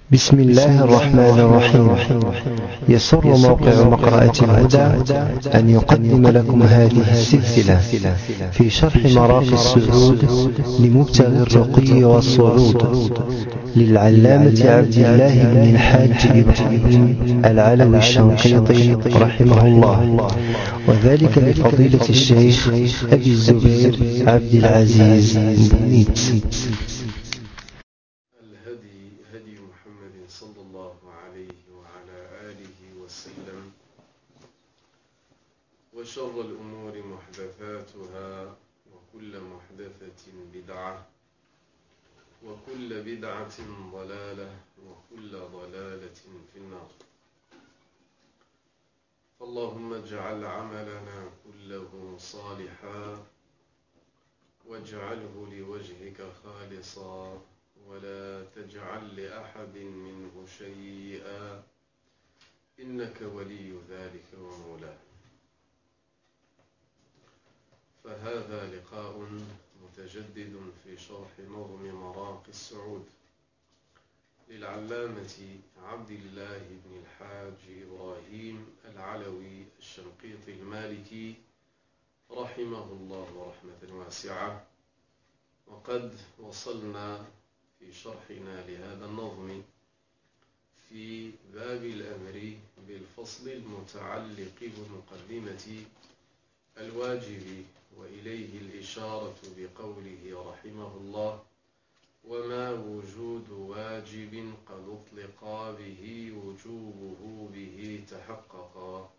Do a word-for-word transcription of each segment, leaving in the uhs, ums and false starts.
بسم الله الرحمن الرحيم. يسر موقع مقرأة الهدى أن يقدم لكم هذه السلسلة في شرح مراقي السعود لمبتغي الرقي والصعود للعلامة عبد الله بن الحاج إبراهيم العلوي الشنقيطي رحمه الله، وذلك لفضيلة الشيخ أبي الزبير عبد العزيز بنيت. الهدي هدي محمد صلى الله عليه وعلى آله وسلم، وشر الأمور محدثاتها، وكل محدثة بدعة، وكل بدعة ضلالة، وكل ضلالة في النار. فاللهم اجعل عملنا كله صالحا، واجعله لوجهك خالصا، ولا تجعل لأحد منه شيئا، إنك ولي ذلك ومولاه. فهذا لقاء متجدد في شرح نظم مراقي السعود للعلامة عبد الله بن الحاج إبراهيم العلوي الشنقيطي المالكي رحمه الله رحمة واسعة. وقد وصلنا في شرحنا لهذا النظم في باب الأمر بالفصل المتعلق بمقدمة الواجب، وإليه الإشارة بقوله رحمه الله: وما وجود واجب قد أطلق به وجوبه به تحققا.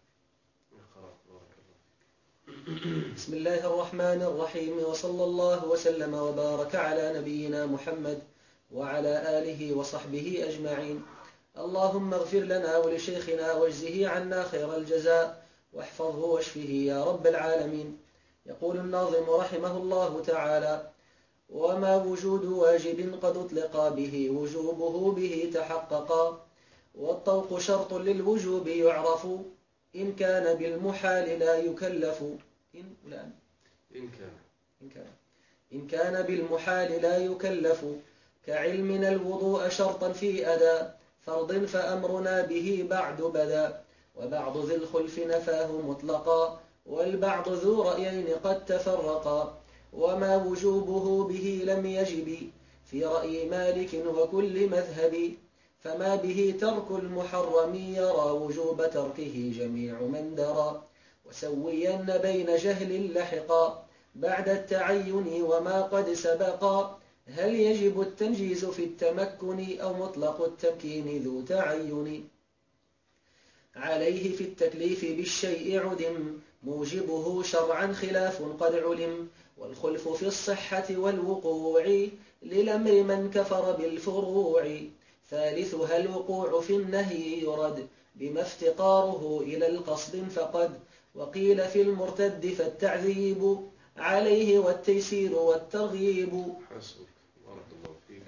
بسم الله الرحمن الرحيم، وصلى الله وسلم وبارك على نبينا محمد وعلى آله وصحبه أجمعين. اللهم اغفر لنا ولشيخنا واجزه عنا خير الجزاء، واحفظه واشفه يا رب العالمين. يقول الناظم رحمه الله تعالى: وما وجود واجب قد أطلق به وجوبه به تحققا، والطوق شرط للوجوب يعرف، إن كان بالمحال لا يكلف. إن, إن كان إن كان إن كان بالمحال لا يكلف، كعلمنا الوضوء شرطا في أداء فرض فأمرنا به بعد بدا، وبعض ذي الخلف نفاه مطلقا، والبعض ذو رأيين قد تفرقا. وما وجوبه به لم يجب في رأي مالك وكل مذهب، فما به ترك المحرم يرى وجوب تركه جميع من درى، وسوين بين جهل لحقا بعد التعين وما قد سبقا. هل يجب التنجيز في التمكن أو مطلق التمكين ذو تعين؟ عليه في التكليف بالشيء عدم موجبه شرعا خلاف قد علم، والخلف في الصحة والوقوع للأمر من كفر بالفروع. ثالثها الوقوع في النهي يرد بما افتقاره إلى القصد فقد، وقيل في المرتد فالتعذيب عليه والتيسير والترغيب. حسبك، بارك الله فيك.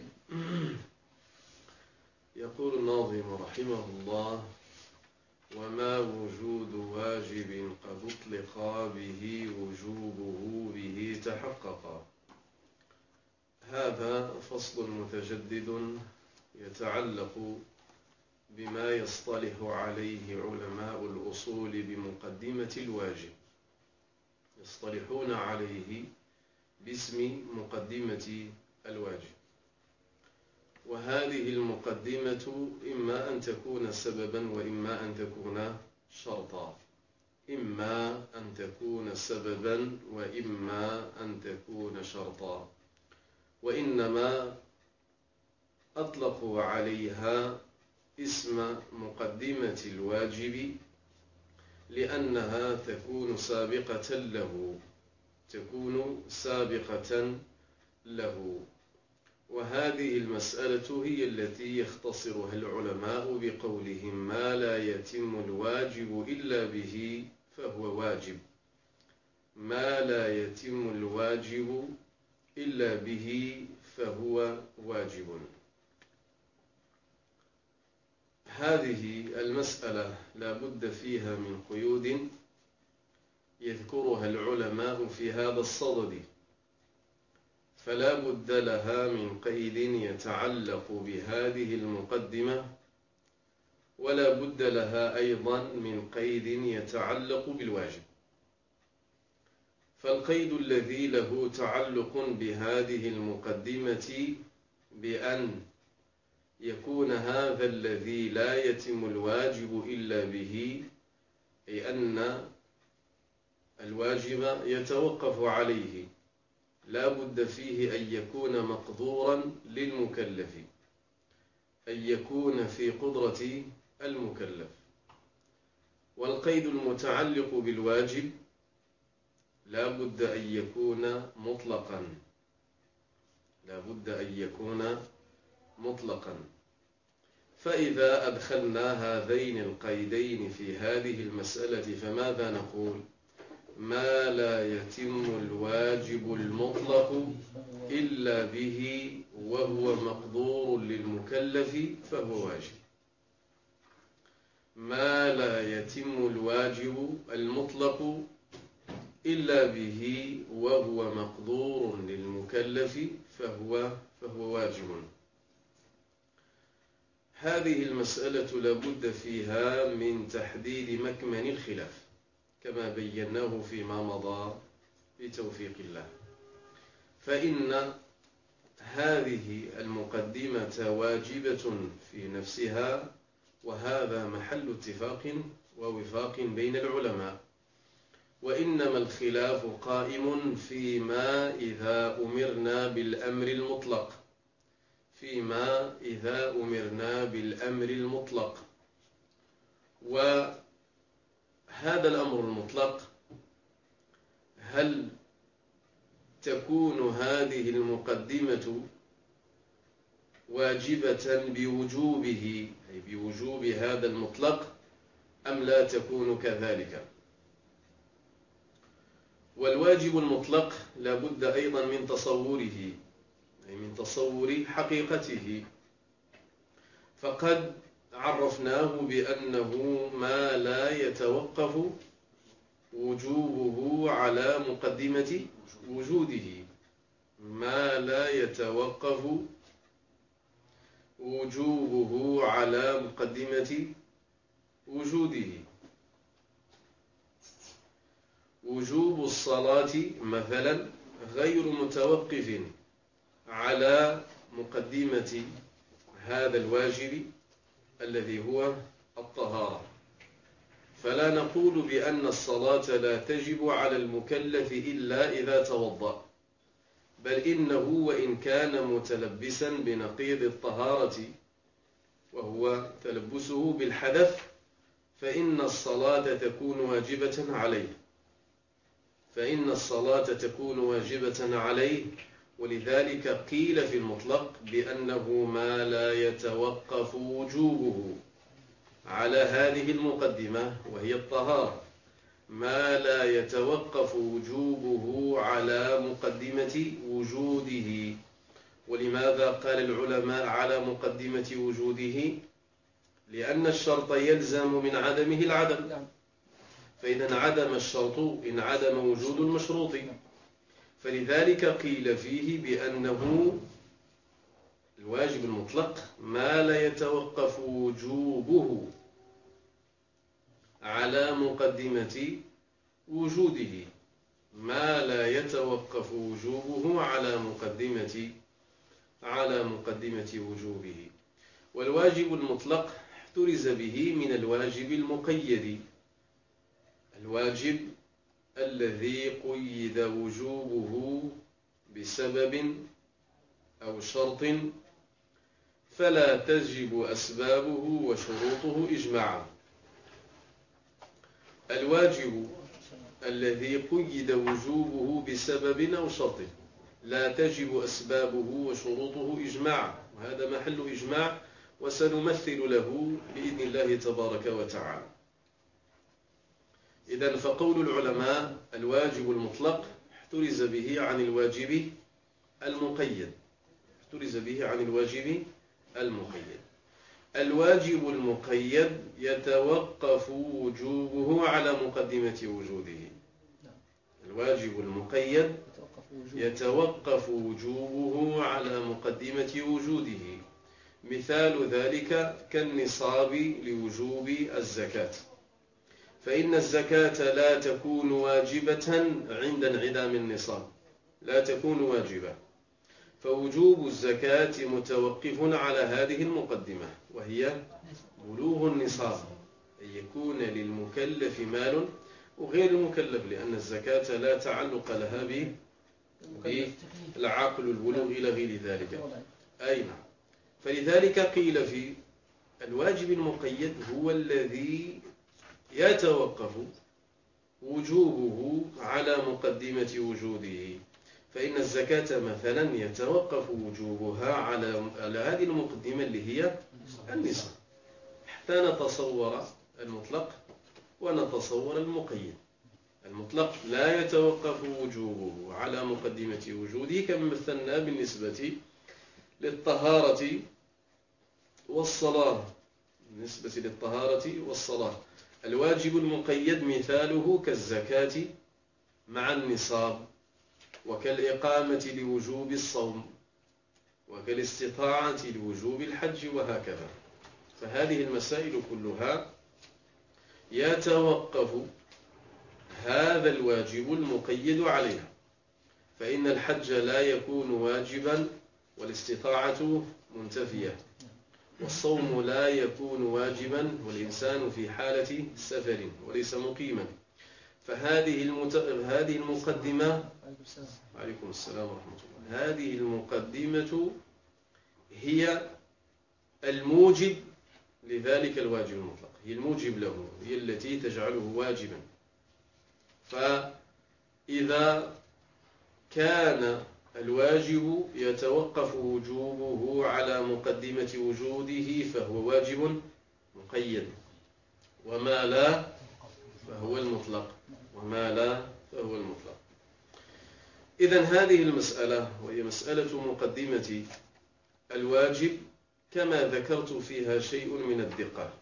يقول الناظم رحمه الله: وما وجود واجب قد أطلق به وجوبه به تحققا. هذا فصل متجدد يتعلق بما يصطلح عليه علماء الأصول بمقدمة الواجب، يصطلحون عليه باسم مقدمة الواجب. وهذه المقدمة إما أن تكون سببا وإما أن تكون شرطا، إما أن تكون سببا وإما أن تكون شرطا، وإنما أطلقوا عليها اسم مقدمة الواجب لأنها تكون سابقة له تكون سابقة له وهذه المسألة هي التي يختصرها العلماء بقولهم: ما لا يتم الواجب إلا به فهو واجب. ما لا يتم الواجب إلا به فهو واجب. هذه المسألة لا بد فيها من قيود يذكرها العلماء في هذا الصدد. فلا بد لها من قيد يتعلق بهذه المقدمة، ولا بد لها أيضا من قيد يتعلق بالواجب. فالقيد الذي له تعلق بهذه المقدمة بأن يكون هذا الذي لا يتم الواجب إلا به، أي أن الواجب يتوقف عليه، لا بد فيه أن يكون مقدورا للمكلف، أن يكون في قدرة المكلف. والقيد المتعلق بالواجب لا بد أن يكون مطلقا، لا بد أن يكون مطلقا. فإذا أدخلنا هذين القيدين في هذه المسألة فماذا نقول؟ ما لا يتم الواجب المطلق إلا به وهو مقدور للمكلف فهو واجب. ما لا يتم الواجب المطلق إلا به وهو مقدور للمكلف فهو فهو واجب. هذه المسألة لابد فيها من تحديد مكمن الخلاف كما بيناه فيما مضى بتوفيق الله. فإن هذه المقدمة واجبة في نفسها، وهذا محل اتفاق ووفاق بين العلماء، وإنما الخلاف قائم فيما إذا أمرنا بالأمر المطلق، فيما إذا أمرنا بالأمر المطلق. وهذا الأمر المطلق هل تكون هذه المقدمة واجبة بوجوبه، أي بوجوب هذا المطلق، أم لا تكون كذلك؟ والواجب المطلق لا بد أيضا من تصوره، أي من تصور حقيقته. فقد عرفناه بأنه ما لا يتوقف وجوبه على مقدمة وجوده، ما لا يتوقف وجوبه على مقدمة وجوده. وجوب الصلاة مثلا غير متوقف على مقدمة هذا الواجب الذي هو الطهارة، فلا نقول بأن الصلاة لا تجب على المكلف إلا إذا توضأ، بل إنه وإن كان متلبسا بنقيض الطهارة وهو تلبسه بالحدث فإن الصلاة تكون واجبة عليه، فإن الصلاة تكون واجبة عليه. ولذلك قيل في المطلق بأنه ما لا يتوقف وجوبه على هذه المقدمة وهي الطهارة، ما لا يتوقف وجوبه على مقدمة وجوده. ولماذا قال العلماء على مقدمة وجوده؟ لأن الشرط يلزم من عدمه العدم، فإذا انعدم الشرط انعدم وجود المشروط، فلذلك قيل فيه بأنه الواجب المطلق ما لا يتوقف وجوبه على مقدمة وجوده، ما لا يتوقف وجوبه على مقدمة على مقدمة وجوبه. والواجب المطلق احترز به من الواجب المقيد، الواجب الذي قيد وجوبه بسبب أو شرط فلا تجب أسبابه وشروطه إجماعا. الواجب الذي قيد وجوبه بسبب أو شرط لا تجب أسبابه وشروطه إجماعا، وهذا محل إجماع وسنمثل له بإذن الله تبارك وتعالى. إذن فقول العلماء الواجب المطلق احترز به عن الواجب المقيد، احترز به عن الواجب المقيد. الواجب المقيد يتوقف وجوبه على مقدمة وجوده، الواجب المقيد يتوقف وجوبه على مقدمة وجوده. مثال ذلك كالنصاب لوجوب الزكاة، فإن الزكاة لا تكون واجبة عند انعدام النصاب، لا تكون واجبة، فوجوب الزكاة متوقف على هذه المقدمة، وهي بلوغ النصاب، أن يكون للمكلف مال وغير المكلف، لأن الزكاة لا تعلق لها بالعقل البلوغ إلى غير ذلك. أي نعم. فلذلك قيل في الواجب المقيد هو الذي يتوقف وجوبه على مقدمة وجوده، فإن الزكاة مثلا يتوقف وجوبها على على هذه المقدمة اللي هي النصاب، حتى نتصور المطلق ونتصور المقيد. المطلق لا يتوقف وجوبه على مقدمة وجوده، كما مثلنا بالنسبة للطهارة والصلاة. بالنسبة للطهارة والصلاة الواجب المقيد مثاله كالزكاة مع النصاب، وكالإقامة لوجوب الصوم، وكالاستطاعة لوجوب الحج، وهكذا. فهذه المسائل كلها يتوقف هذا الواجب المقيد عليها، فإن الحج لا يكون واجبا والاستطاعة منتفية، والصوم لا يكون واجبا والإنسان في حالة سفر وليس مقيما. فهذه المت... هذه المقدمة عليكم السلام ورحمة الله. هذه المقدمة هي الموجب لذلك الواجب المطلق، هي الموجب له، هي التي تجعله واجبا. فإذا كان الواجب يتوقف وجوبه على مقدمة وجوده فهو واجب مقيد، وما لا فهو المطلق، وما لا فهو المطلق. إذن هذه المسألة وهي مسألة مقدمة الواجب كما ذكرت فيها شيء من الدقة،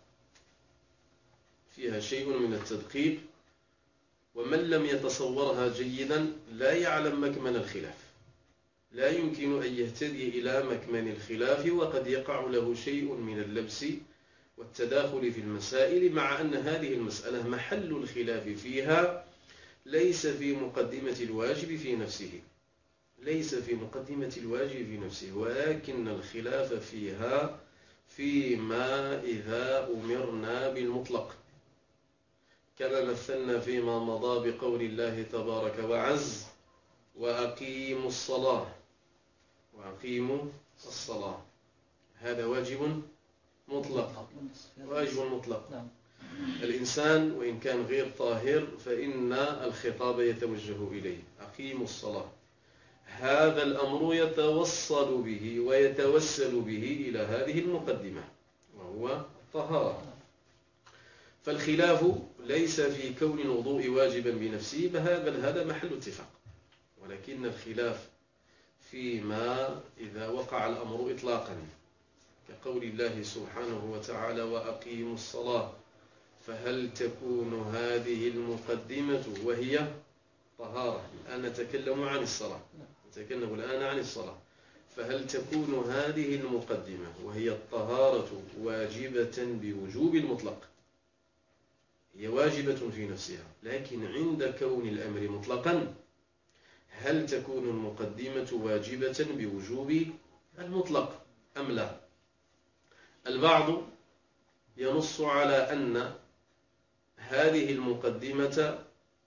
فيها شيء من التدقيق، ومن لم يتصورها جيدا لا يعلم مكمن الخلاف، لا يمكن أن يهتدي إلى مكمن الخلاف، وقد يقع له شيء من اللبس والتداخل في المسائل، مع أن هذه المسألة محل الخلاف فيها ليس في مقدمة الواجب في نفسه، ليس في مقدمة الواجب في نفسه، ولكن الخلاف فيها فيما إذا أمرنا بالمطلق، كما مثلنا فيما مضى بقول الله تبارك وعز: وأقيموا الصلاة، وأقيموا الصلاة. هذا واجب مطلق، واجب مطلق. الإنسان وإن كان غير طاهر فإن الخطاب يتوجه إليه: أقيموا الصلاة. هذا الأمر يتوصل به ويتوسل به إلى هذه المقدمة، وهو الطهارة. فالخلاف ليس في كون الوضوء واجبا بنفسه، بل هذا محل اتفاق، ولكن الخلاف فيما إذا وقع الأمر إطلاقا، كقول الله سبحانه وتعالى: وأقيموا الصلاة، فهل تكون هذه المقدمة وهي طهارة؟ الآن نتكلم عن الصلاة، نتكلم الآن عن الصلاة، فهل تكون هذه المقدمة وهي الطهارة واجبة بوجوب المطلق؟ هي واجبة في نفسها، لكن عند كون الأمر مطلقا هل تكون المقدمة واجبة بوجوب المطلق أم لا؟ البعض ينص على أن هذه المقدمة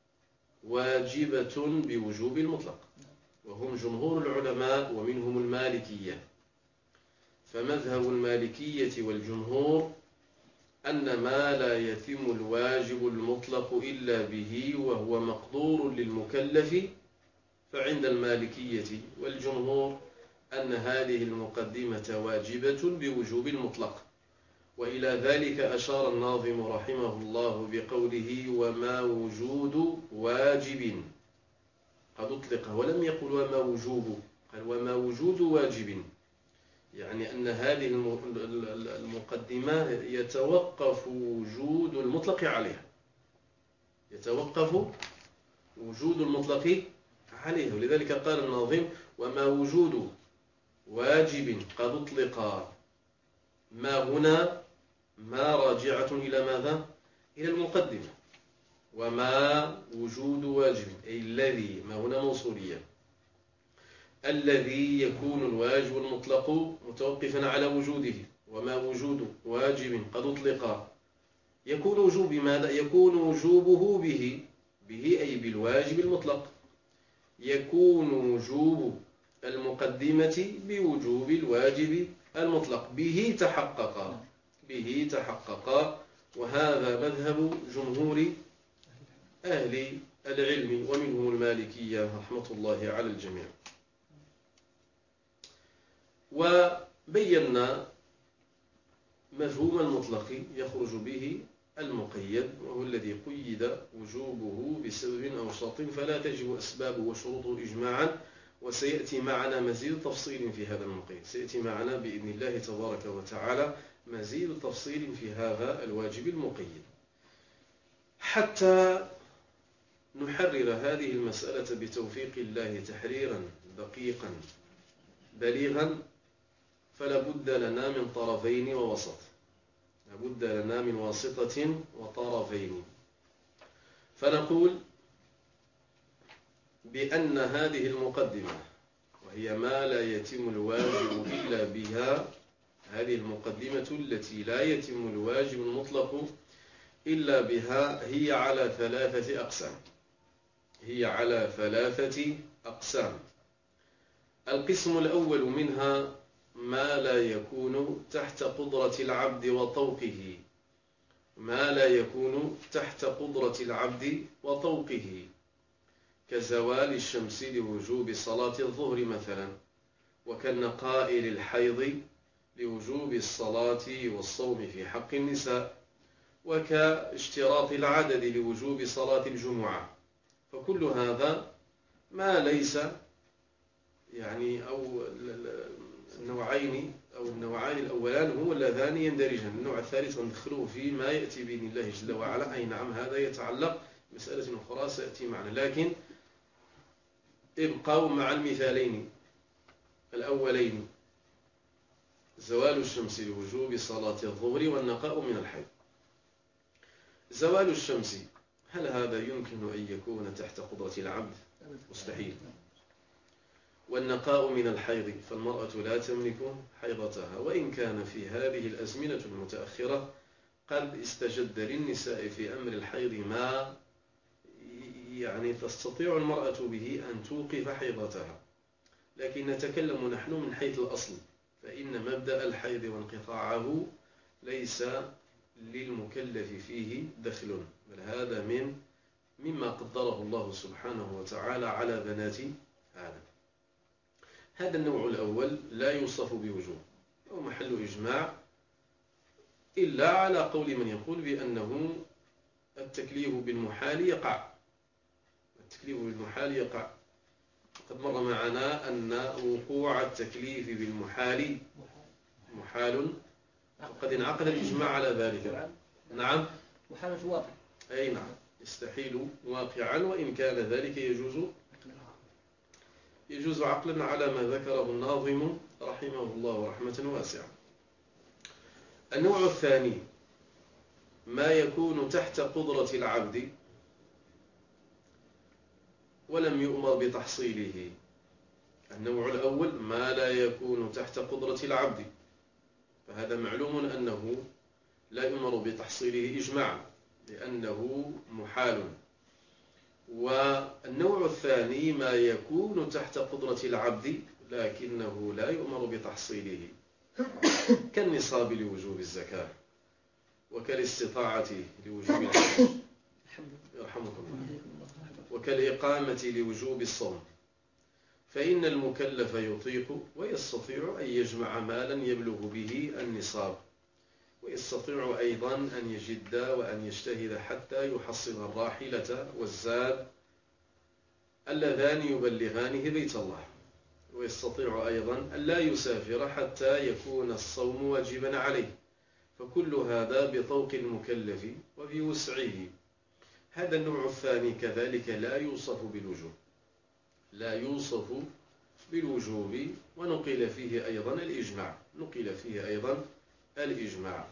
واجبة بوجوب المطلق، وهم جمهور العلماء ومنهم المالكية. فمذهب المالكية والجمهور أن ما لا يتم الواجب المطلق إلا به وهو مقدور للمكلف، فعند المالكية والجمهور أن هذه المقدمة واجبة بوجوب المطلق. وإلى ذلك أشار الناظم رحمه الله بقوله: وما وجود واجب. قد أطلق ولم يقل وما وجوب، قال وما وجود واجب، يعني أن هذه المقدمة يتوقف وجود المطلق عليها، يتوقف وجود المطلق عليه. ولذلك قال الناظم: وما وجود واجب قد اطلق. ما هنا ما راجعة إلى ماذا؟ إلى المقدمة. وما وجود واجب أي الذي، ما هنا موصولية، الذي يكون الواجب المطلق متوقفا على وجوده. وما وجود واجب قد اطلق يكون وجوب ماذا؟ يكون وجوبه به، به أي بالواجب المطلق. يكون وجوب المقدمة بوجوب الواجب المطلق. به تحقق، به تحقق. وهذا مذهب جمهور أهل العلم ومنهم المالكية رحمة الله على الجميع. وبينا مفهوم المطلق يخرج به المقيد، وهو الذي قيد وجوبه بسبب أو شرط فلا تجب أسبابه وشروطه إجماعا. وسيأتي معنا مزيد تفصيل في هذا المقيد، سيأتي معنا بإذن الله تبارك وتعالى مزيد تفصيل في هذا الواجب المقيد. حتى نحرر هذه المسألة بتوفيق الله تحريرا دقيقا بليغا، فلا بد لنا من طرفين ووسط، لا بد لنا من واسطة وطرفين. فنقول بأن هذه المقدمة، وهي ما لا يتم الواجب إلا بها، هذه المقدمة التي لا يتم الواجب المطلق إلا بها، هي على ثلاثة أقسام. هي على ثلاثة أقسام. القسم الأول منها ما لا يكون تحت قدرة العبد وطوقه، ما لا يكون تحت قدرة العبد وطوقه، كزوال الشمس لوجوب صلاة الظهر مثلا، وكالنقائل الحيض لوجوب الصلاة والصوم في حق النساء، وكاشتراط العدد لوجوب صلاة الجمعة. فكل هذا ما ليس يعني أو النوعين أو النوعان الأولان هو اللذان يندرجان. النوع الثالث ندخله في ما يأتي بإذن الله جل وعلا. أي نعم، هذا يتعلق بمسألة أخرى سيأتي معنا، لكن ابقوا مع المثالين الأولين: زوال الشمس لوجوب صلاة الظهر والنقاء من الحيض. زوال الشمس، هل هذا يمكن أن يكون تحت قدرة العبد؟ مستحيل. والنقاء من الحيض، فالمرأة لا تملك حيضتها، وإن كان في هذه الأزمنة المتأخرة قد استجد للنساء في أمر الحيض ما يعني تستطيع المرأة به أن توقف حيضتها، لكن نتكلم نحن من حيث الأصل، فإن مبدأ الحيض وانقطاعه ليس للمكلف فيه دخل، بل هذا من مما قدره الله سبحانه وتعالى على بنات آدم. هذا النوع الأول لا يوصف بوجوب، أو محل إجماع، إلا على قول من يقول بأنه التكليف بالمحال يقع. التكليف بالمحال يقع. قد مر معنا أن وقوع التكليف بالمحال محال، وقد انعقد الإجماع على ذلك. نعم، محال في الواقع. أي نعم، يستحيل واقعا، وإن كان ذلك يجوز يجوز عقلا على ما ذكره الناظم رحمه الله رحمة واسعة. النوع الثاني ما يكون تحت قدرة العبد ولم يؤمر بتحصيله. النوع الأول ما لا يكون تحت قدرة العبد، فهذا معلوم أنه لا يؤمر بتحصيله إجماعا لأنه محال. والنوع الثاني ما يكون تحت قدرة العبد لكنه لا يؤمر بتحصيله، كالنصاب لوجوب الزكاة، وكالاستطاعة لوجوب الحج يرحمكم الله، وكالإقامة لوجوب الصوم. فإن المكلف يطيق ويستطيع أن يجمع مالا يبلغ به النصاب، ويستطيع أيضا أن يجد وأن يجتهد حتى يحصل الراحلة والزاد اللذان يبلغانه بيت الله، ويستطيع أيضا أن لا يسافر حتى يكون الصوم واجبا عليه. فكل هذا بطوق المكلف وبوسعه. هذا النوع الثاني كذلك لا يوصف بالوجوب، لا يوصف بالوجوب، ونقل فيه أيضا الإجماع نقل فيه أيضا الإجماع.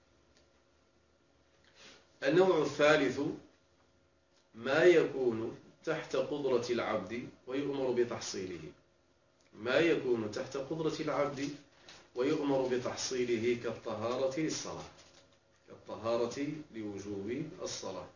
النوع الثالث ما يكون تحت قدرة العبد ويؤمر بتحصيله ما يكون تحت قدرة العبد ويؤمر بتحصيله كالطهارة للصلاة كالطهارة لوجوب الصلاة.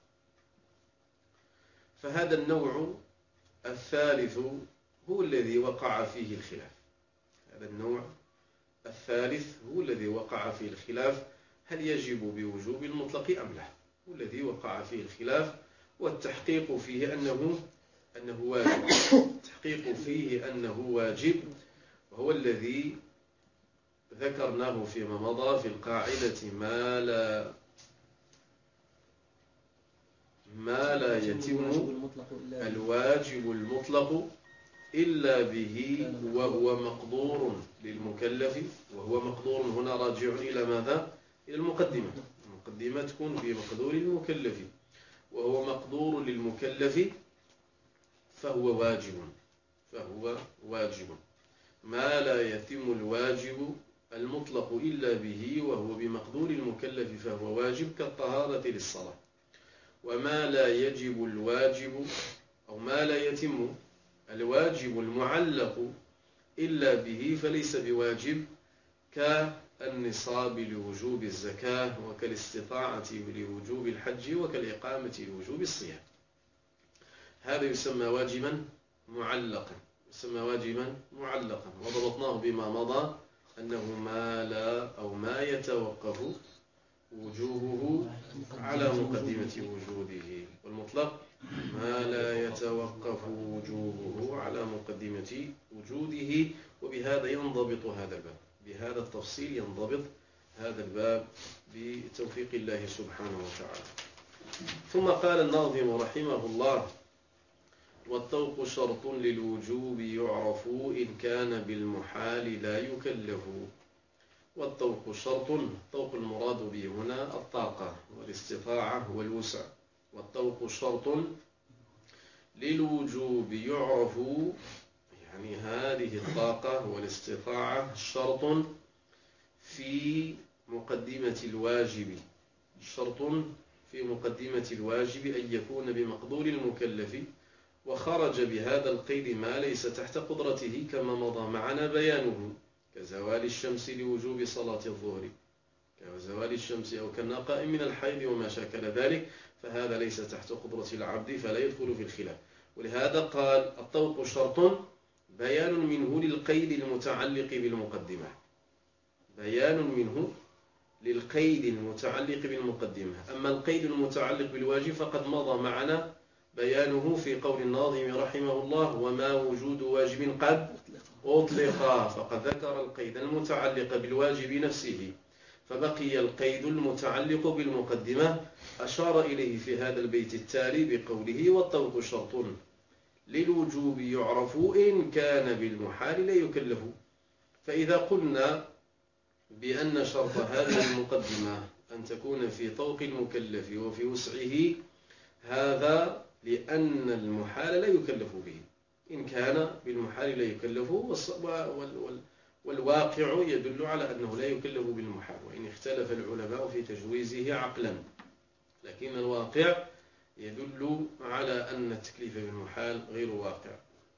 فهذا النوع الثالث هو الذي وقع فيه الخلاف هذا النوع الثالث هو الذي وقع فيه الخلاف هل يجب بوجوب المطلق أم لا؟ هو الذي وقع فيه الخلاف، والتحقيق فيه أنه أنه واجب التحقيق فيه أنه واجب وهو الذي ذكرناه فيما مضى في القاعدة ما لا ما لا يتم الواجب المطلق إلا به وهو مقدور للمكلف، وهو مقدور هنا راجع إلى ماذا؟ إلى المقدمة المقدمة تكون في مقدور المكلف، وهو مقدور للمكلف فهو واجب فهو واجب ما لا يتم الواجب المطلق إلا به وهو بمقدور المكلف فهو واجب كالطهارة للصلاة. وما لا يجب الواجب أو ما لا يتم الواجب المعلق إلا به فليس بواجب كالنصاب لوجوب الزكاة وكالاستطاعة لوجوب الحج وكالإقامة لوجوب الصيام. هذا يسمى واجبا معلقا يسمى واجبا معلقا وضبطناه بما مضى أنه ما لا أو ما يتوقف وجوبه على مقدمة وجوده، والمطلق ما لا يتوقف وجوبه على مقدمة وجوده. وبهذا ينضبط هذا الباب بهذا التفصيل ينضبط هذا الباب بتوفيق الله سبحانه وتعالى. ثم قال الناظم رحمه الله: والطوق شرط للوجوب يعرف إن كان بالمحال لا يكلف. والطوق شرط الطوق المراد به هنا الطاقة والاستطاعة والوسع. والطوق شرط للوجوب يعرف يعني هذه الطاقة والاستطاعة شرط في مقدمة الواجب شرط في مقدمة الواجب أن يكون بمقدور المكلف، وخرج بهذا القيد ما ليس تحت قدرته كما مضى معنا بيانه كزوال الشمس لوجوب صلاة الظهر كزوال الشمس أو كالنقاء من الحيض وما شاكل ذلك، فهذا ليس تحت قدرة العبد فلا يدخل في الخلاف. ولهذا قال الطوق شرط بيان منه للقيد المتعلق بالمقدمة بيان منه للقيد المتعلق بالمقدمة. أما القيد المتعلق بالواجب فقد مضى معنا بيانه في قول الناظم رحمه الله: وما وجود واجب قد أطلق. فقد ذكر القيد المتعلق بالواجب نفسه، فبقي القيد المتعلق بالمقدمة أشار إليه في هذا البيت التالي بقوله: والطوق شرط للوجوب يعرف إن كان بالمحال لا يكلف. فإذا قلنا بأن شرط هذه المقدمة أن تكون في طوق المكلف وفي وسعه، هذا لأن المحال لا يكلف به. إن كان بالمحال لا يكلف، والواقع يدل على أنه لا يكلف بالمحال، وإن اختلف العلماء في تجويزه عقلا، لكن الواقع يدل على أن التكليف بالمحال غير واقع.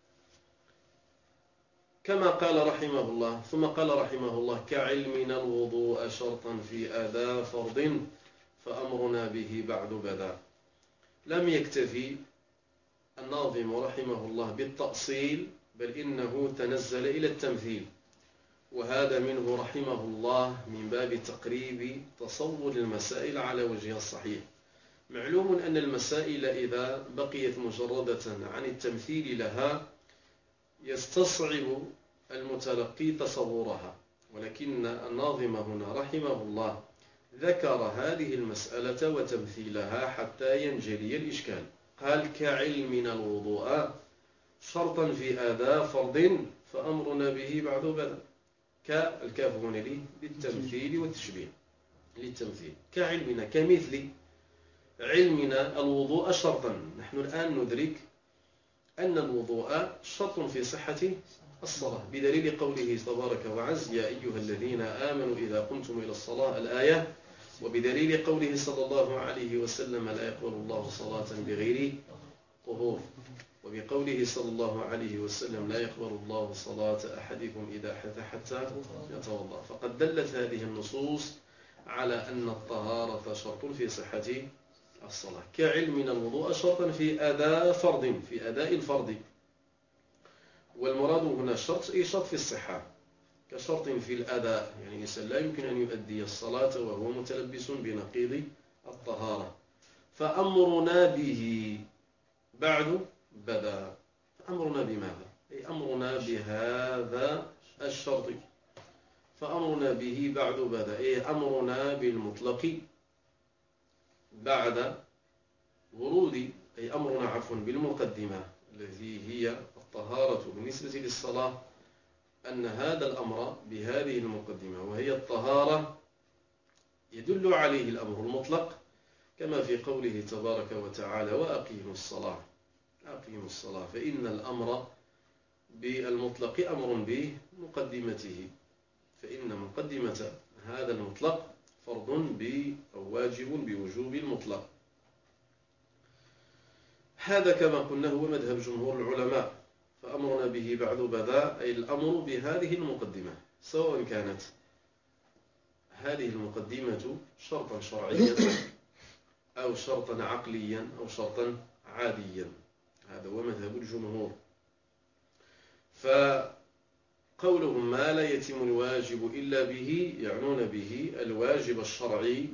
كما قال رحمه الله: ثم قال رحمه الله: كعلمنا الوضوء شرطا في أداء فرض فأمرنا به بعد بدا. لم يكتفي الناظم رحمه الله بالتأصيل، بل إنه تنزل إلى التمثيل، وهذا منه رحمه الله من باب تقريب تصور المسائل على وجهها الصحيح. معلوم أن المسائل إذا بقيت مجردة عن التمثيل لها يستصعب المتلقي تصورها، ولكن الناظم هنا رحمه الله ذكر هذه المسألة وتمثيلها حتى ينجلي الإشكال. قال: كعلمنا الوضوء شرطا في أداء فرض فأمرنا به بعد بدا. كالكاف هنا لي للتمثيل والتشبيه للتمثيل. كعلمنا كمثل علمنا الوضوء شرطا. نحن الآن ندرك أن الوضوء شرط في صحة الصلاة بدليل قوله تبارك وعز يا أيها الذين آمنوا إذا قمتم إلى الصلاة الآية، وبدليل قوله صلى الله عليه وسلم لا يقبل الله صلاة بغير طهور، وبقوله صلى الله عليه وسلم لا يقبل الله صلاة أحدكم إذا حدث حتى يتوضأ. فقد دلت هذه النصوص على أن الطهارة شرط في صحة الصلاة، كعلمنا الوضوء شرطا في أداء فرض في أداء الفرض. والمراد هنا الشرط أي شرط في الصحة، كشرط في الأداء، يعني الإنسان لا يمكن أن يؤدي الصلاة وهو متلبس بنقيض الطهارة. فأمرنا به بعد بدا. أمرنا بماذا؟ أي أمرنا بهذا الشرط. فأمرنا به بعد بدا، أي أمرنا بالمطلق بعد ورود، أي أمرنا عفوا بالمقدمة التي هي الطهارة بالنسبة للصلاة، أن هذا الأمر بهذه المقدمة وهي الطهارة يدل عليه الأمر المطلق، كما في قوله تبارك وتعالى وأقيموا الصلاة أقيموا الصلاة، فإن الأمر بالمطلق أمر بمقدمته، فإن مقدمة هذا المطلق فرض ب أو واجب بوجوب المطلق. هذا كما قلنا هو مذهب جمهور العلماء. فأمرنا به بعد بدا، أي الأمر بهذه المقدمة، سواء كانت هذه المقدمة شرطا شرعيا أو شرطا عقليا أو شرطا عاديا. هذا هو مذهب الجمهور. فقولهم ما لا يتم الواجب إلا به يعنون به الواجب الشرعي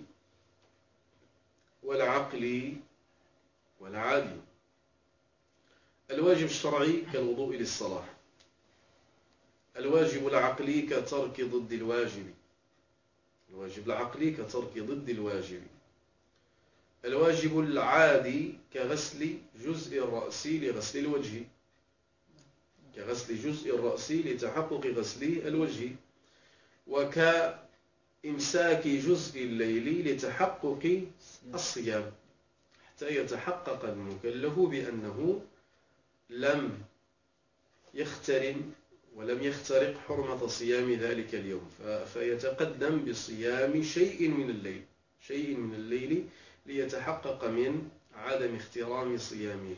والعقلي والعادي. الواجب الشرعي كالوضوء للصلاة، الواجب العقلي كترك ضد الواجب، الواجب العقلي كترك ضد الواجب، الواجب العادي كغسل جزء الرأس لغسل الوجه، كغسل جزء الرأس لتحقق غسل الوجه، وكإمساك جزء الليل لتحقق الصيام، حتى يتحقق المكلف بأنه لم يخترم ولم يخترق حرمة صيام ذلك اليوم، فيتقدم بصيام شيء من الليل شيء من الليل ليتحقق من عدم اخترام صيامه.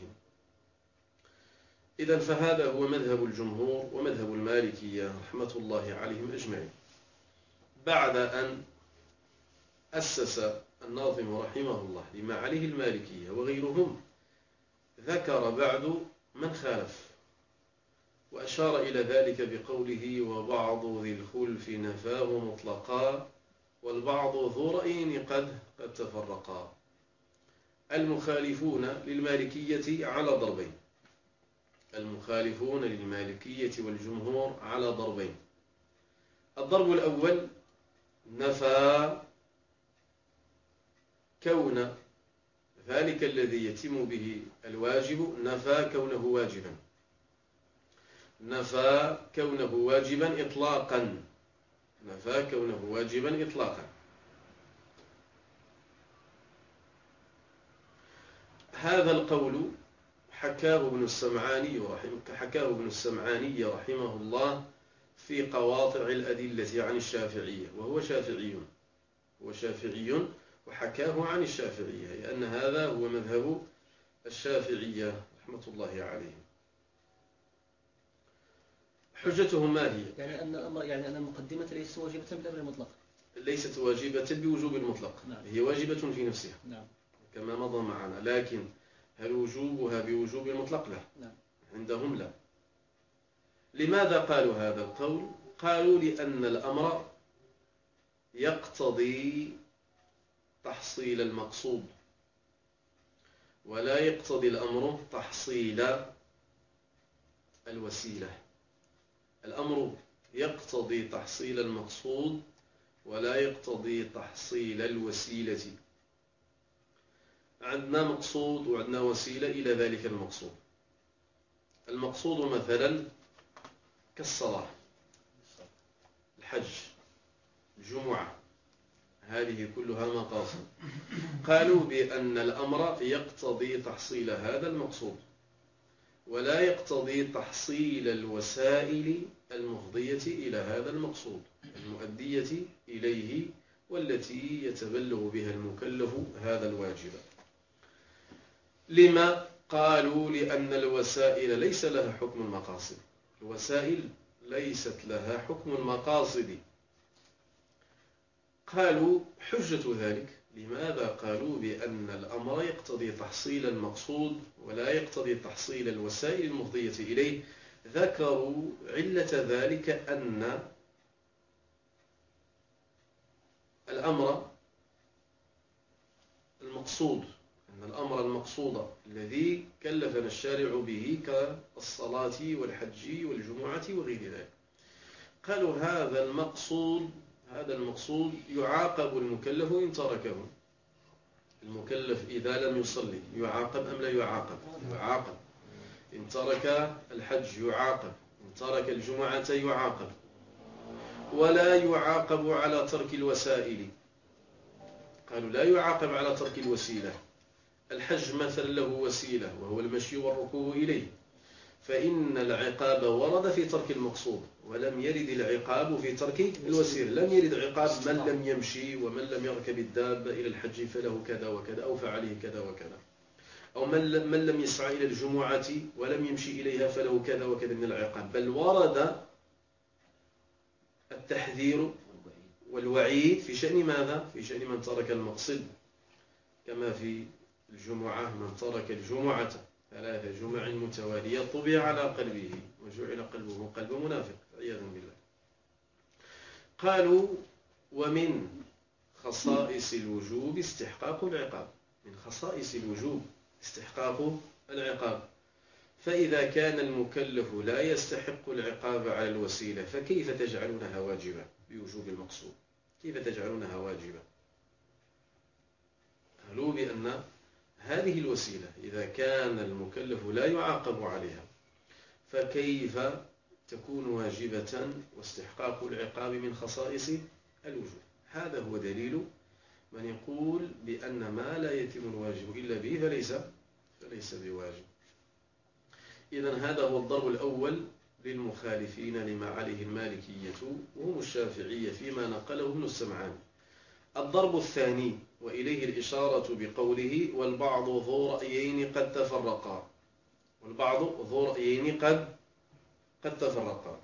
إذن فهذا هو مذهب الجمهور ومذهب المالكية رحمة الله عليهم أجمعين. بعد أن أسس الناظم رحمه الله لما عليه المالكية وغيرهم، ذكر بعد من خالف، وأشار إلى ذلك بقوله وبعض ذي الخلف نفاه مطلقا والبعض ذو رأيين قد قد تفرقا. المخالفون للمالكية على ضربين، المخالفون للمالكية والجمهور على ضربين. الضرب الأول نفى كون ذلك الذي يتم به الواجب، نفى كونه واجبا، نفى كونه واجبا إطلاقا، نفى كونه واجبا إطلاقا. هذا القول حكاه ابن السمعاني رحمه حكاه ابن السمعاني رحمه الله في قواطع الأدلة عن الشافعية، وهو شافعي هو شافعي وحكاه عن الشافعية، لأن هذا هو مذهب الشافعية رحمة الله عليهم. حجتهم ما هي؟ يعني أن الأمر يعني أن المقدمة ليست واجبة بالأمر المطلق، ليست واجبة بوجوب المطلق. نعم. هي واجبة في نفسها. نعم. كما مضى معنا، لكن هل وجوبها بوجوب المطلق؟ لا. نعم. عندهم لا. لماذا قالوا هذا القول؟ قالوا لأن الأمر يقتضي تحصيل المقصود، ولا يقتضي الأمر تحصيل الوسيلة. الأمر يقتضي تحصيل المقصود ولا يقتضي تحصيل الوسيلة. عندنا مقصود وعندنا وسيلة إلى ذلك المقصود. المقصود مثلا كالصلاة، الحج، الجمعة، هذه كلها مقاصد. قالوا بأن الأمر يقتضي تحصيل هذا المقصود، ولا يقتضي تحصيل الوسائل المفضية إلى هذا المقصود المؤدية إليه والتي يتبلغ بها المكلف هذا الواجب. لما؟ قالوا لأن الوسائل ليس لها حكم المقاصد. الوسائل ليست لها حكم المقاصد. قالوا حجة ذلك، لماذا قالوا بأن الأمر يقتضي تحصيل المقصود ولا يقتضي تحصيل الوسائل المفضية إليه؟ ذكروا علة ذلك أن الأمر المقصود أن الأمر المقصود الذي كلفنا الشارع به كالصلاة والحج والجمعة وغير ذلك، قالوا هذا المقصود هذا المقصود يعاقب المكلف إن تركه. المكلف إذا لم يصلي يعاقب أم لا يعاقب؟ يعاقب. إن ترك الحج يعاقب، إن ترك الجمعة يعاقب. ولا يعاقب على ترك الوسائل. قالوا لا يعاقب على ترك الوسيلة. الحج مثلا له وسيلة وهو المشي والركوب إليه، فإن العقاب ورد في ترك المقصود ولم يرد العقاب في ترك الوسيلة. لم يرد عقاب من لم يمشي ومن لم يركب الدابة إلى الحج فله كذا وكذا أو فعليه كذا وكذا، أو من لم يسعى إلى الجمعة ولم يمشي إليها فله كذا وكذا من العقاب، بل ورد التحذير والوعيد في شأن ماذا؟ في شأن من ترك المقصد، كما في الجمعة من ترك الجمعة ثلاث جمع متوالية طبع على قلبه وجعل قلبه قلب منافق عياذا بالله. قالوا ومن خصائص الوجوب استحقاق العقاب. من خصائص الوجوب استحقاق العقاب، فإذا كان المكلف لا يستحق العقاب على الوسيلة فكيف تجعلونها واجبة بوجوب المقصود؟ كيف تجعلونها واجبة؟ قالوا بأن هذه الوسيلة إذا كان المكلف لا يعاقب عليها فكيف تكون واجبة واستحقاق العقاب من خصائص الوجوب؟ هذا هو دليل من يقول بأن ما لا يتم الواجب إلا به فليس فليس بواجب. إذن هذا هو الضرب الأول للمخالفين لما عليه المالكية وهم الشافعية فيما نقله ابن السمعاني. الضرب الثاني وإليه الإشارة بقوله والبعض ذو رأيين قد تفرقا. والبعض ذو رأيين قد قد تفرقا.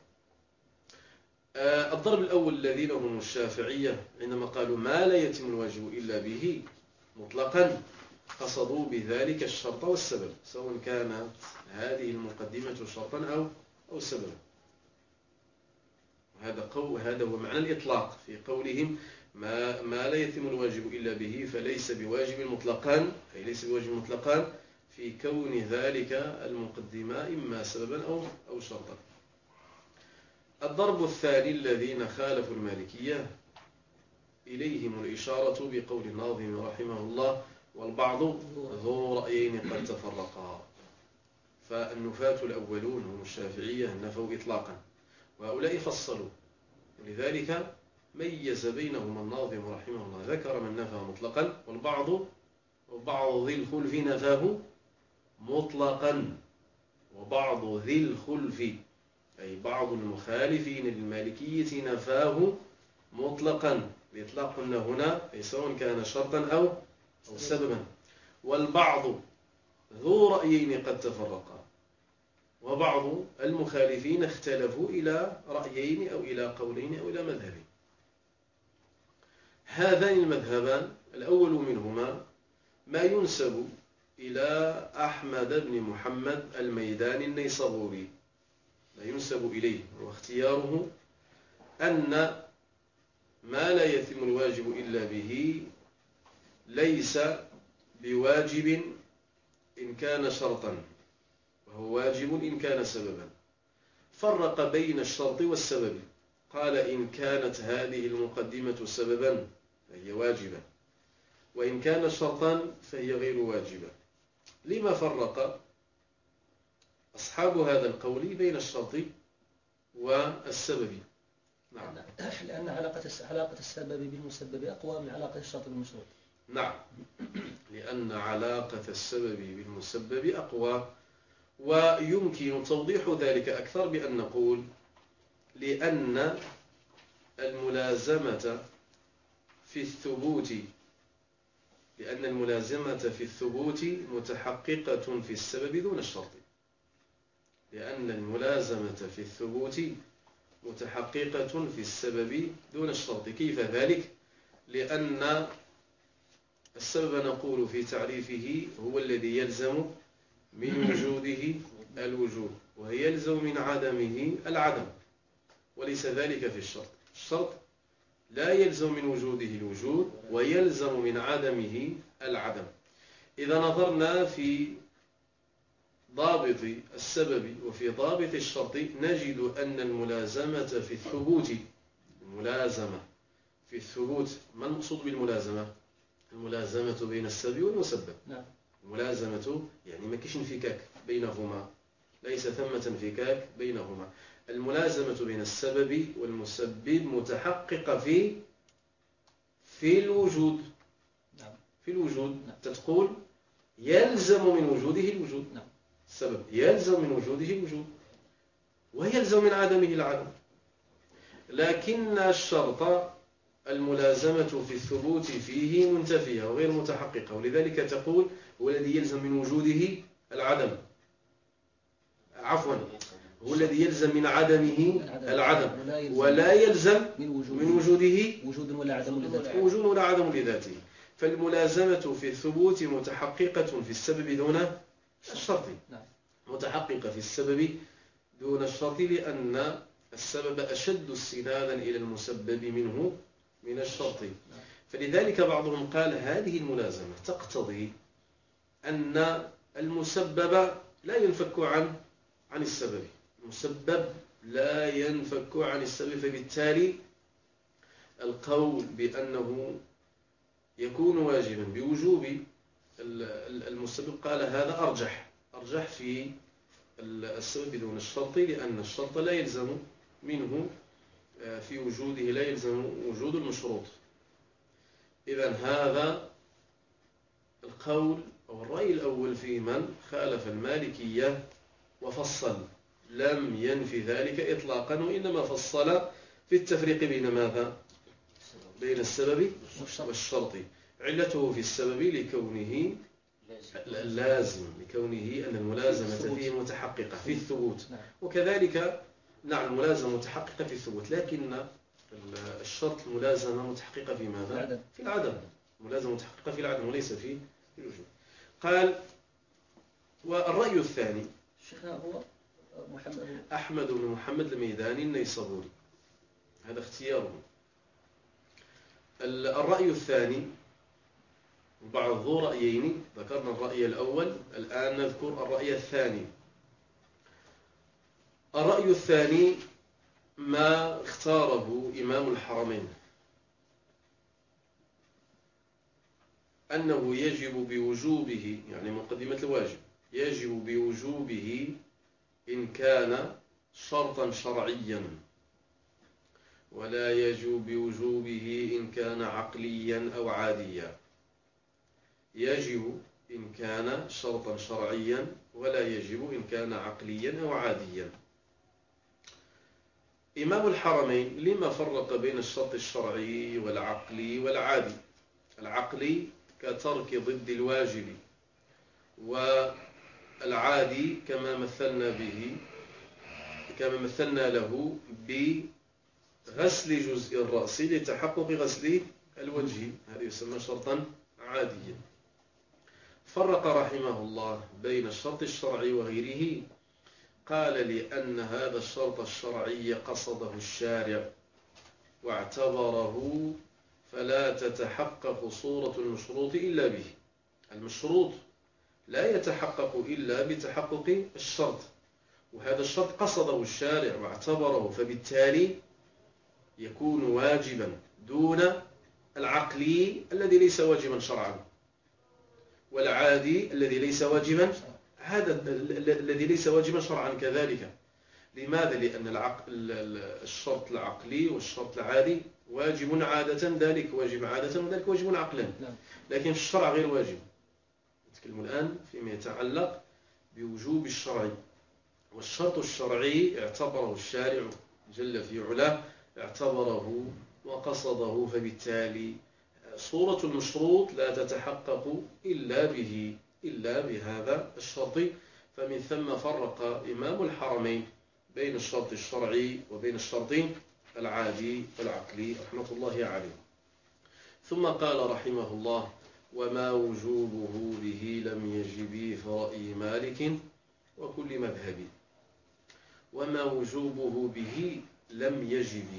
آه الضرب الأول الذين هم الشافعية عندما قالوا ما لا يتم الواجب إلا به مطلقا قصدوا بذلك الشرط والسبب، سواء كانت هذه المقدمة شرطا أو أو سببا. هذا قول هذا هو معنى الإطلاق في قولهم ما ما لا يتم الواجب إلا به فليس بواجب مطلقا، أي ليس بواجب مطلقا في كون ذلك المقدمة إما سببا أو أو شرطا. الضرب الثاني الذين خالفوا المالكية إليهم الإشارة بقول الناظم رحمه الله والبعض ذو رأيين قد تفرقا. فالنفاة الأولون هم الشافعية نفوا إطلاقا، وهؤلاء فصلوا، ولذلك ميز بينهم الناظم رحمه الله، ذكر من نفى مطلقا والبعض وبعض ذي الخلف نفاه مطلقا، وبعض ذي الخلف أي بعض المخالفين للمالكية نفاه مطلقا. الإطلاق قلنا هنا أي سواء كان شرطا أو أو سببا. والبعض ذو رأيين قد تفرقا، وبعض المخالفين اختلفوا إلى رأيين أو إلى قولين أو إلى مذهبين. هذان المذهبان الأول منهما ما ينسب إلى أحمد بن محمد الميداني النيسابوري، ما ينسب إليه واختياره أن ما لا يتم الواجب إلا به ليس بواجب إن كان شرطا، وهو واجب إن كان سببا. فرق بين الشرط والسبب، قال إن كانت هذه المقدمة سببا فهي واجبة، وإن كان شرطا فهي غير واجبة. لما فرق أصحاب هذا القول بين الشرط والسبب؟ نعم. لأن علاقة علاقة السبب بالمسبب أقوى من علاقة الشرط بالمشروط. نعم، لأن علاقة السبب بالمسبب أقوى، ويمكن توضيح ذلك أكثر بأن نقول لأن الملازمة في الثبوت لأن الملازمة في الثبوت متحققة في السبب دون الشرط لأن الملازمة في الثبوت متحققة في السبب دون الشرط. كيف ذلك؟ لأن السبب نقول في تعريفه هو الذي يلزم من وجوده الوجود ويلزم من عدمه العدم، وليس ذلك في الشرط. الشرط لا يلزم من وجوده الوجود ويلزم من عدمه العدم. إذا نظرنا في ضابط السبب وفي ضابط الشرط نجد أن الملازمة في الثبوت الملازمة في الثبوت ما المقصود بالملازمة؟ الملازمة بين السبب والمسبب. نعم. الملازمة يعني ما كاينش انفكاك بينهما، ليس ثمة انفكاك بينهما. الملازمة بين السبب والمسبب متحققة في في الوجود. نعم. في الوجود. نعم. تقول يلزم من وجوده الوجود. نعم. السبب يلزم من وجوده الوجود ويلزم من عدمه العدم. لكن الشرط الملازمة في الثبوت فيه منتفية وغير متحققة، ولذلك تقول هو الذي يلزم من وجوده العدم، عفوا هو الذي يلزم من عدمه العدم ولا يلزم من وجوده وجود ولا عدم لذاته. وجود ولا عدم لذاته. فالملازمة في الثبوت متحققة في السبب دون الشرط. متحققة في السبب دون الشرط لأن السبب أشد استنادا إلى المسبب منه من الشرط. فلذلك بعضهم قال هذه الملازمة تقتضي أن المسبب لا ينفك عن عن السبب. المسبب لا ينفك عن السبب، فبالتالي القول بأنه يكون واجبا بوجوب المسبب قال هذا أرجح أرجح في السبب دون الشرط، لأن الشرط لا يلزم منه في وجوده لا يلزم وجود المشروط. إذن هذا القول أو الرأي الأول في من خالف المالكية وفصل، لم ينفي ذلك إطلاقا وإنما فصل في التفريق بين ماذا؟ بين السبب والشرط. علته في السبب لكونه لازم، لكونه أن الملازمة فيه متحققة في الثبوت، وكذلك نعم الملازمة متحققة في الثبوت، لكن الشرط الملازمة متحققة في ماذا؟ في العدم. الملازمة متحققة في العدم وليس في الوجود. قال والرأي الثاني شيخنا هو محمد أحمد بن محمد الميداني النيسابوري، هذا اختياره. الرأي الثاني بعض ذو رأيين، ذكرنا الرأي الأول الآن نذكر الرأي الثاني. الرأي الثاني ما اختاره إمام الحرمين، أنه يجب بوجوبه يعني مقدمة الواجب يجب بوجوبه إن كان شرطا شرعيا، ولا يجب بوجوبه إن كان عقليا أو عاديا. يجب إن كان شرطا شرعيا ولا يجب إن كان عقليا أو عاديا. إمام الحرمين لما فرق بين الشرط الشرعي والعقلي والعادي؟ العقلي كترك ضد الواجب، والعادي كما مثلنا به كما مثلنا له بغسل جزء الرأس لتحقق غسل الوجه، هذا يسمى شرطا عاديا. فرق رحمه الله بين الشرط الشرعي وغيره، قال لأن هذا الشرط الشرعي قصده الشارع واعتبره، فلا تتحقق صورة المشروط إلا به. المشروط لا يتحقق إلا بتحقق الشرط، وهذا الشرط قصده الشارع واعتبره، فبالتالي يكون واجبا دون العقلي الذي ليس واجبا شرعا، والعادي الذي ليس واجبا هذا الذي ليس واجبا شرعا كذلك. لماذا؟ لأن العقل الشرط العقلي والشرط العادي واجب عادة، ذلك واجب عادة وذلك واجب عقلا، لكن في الشرع غير واجب. نتكلم الآن فيما يتعلق بوجوب الشرع. والشرط الشرعي اعتبره الشارع جل في علاه، اعتبره وقصده، فبالتالي صورة المشروط لا تتحقق إلا به إلا بهذا الشرط. فمن ثم فرق إمام الحرمين بين الشرط الشرعي وبين الشرط العادي العقلي رحمة الله عليه. ثم قال رحمه الله: وما وجوبه به لم يجب فرأي مالك وكل مذهب. وما وجوبه به لم يجب،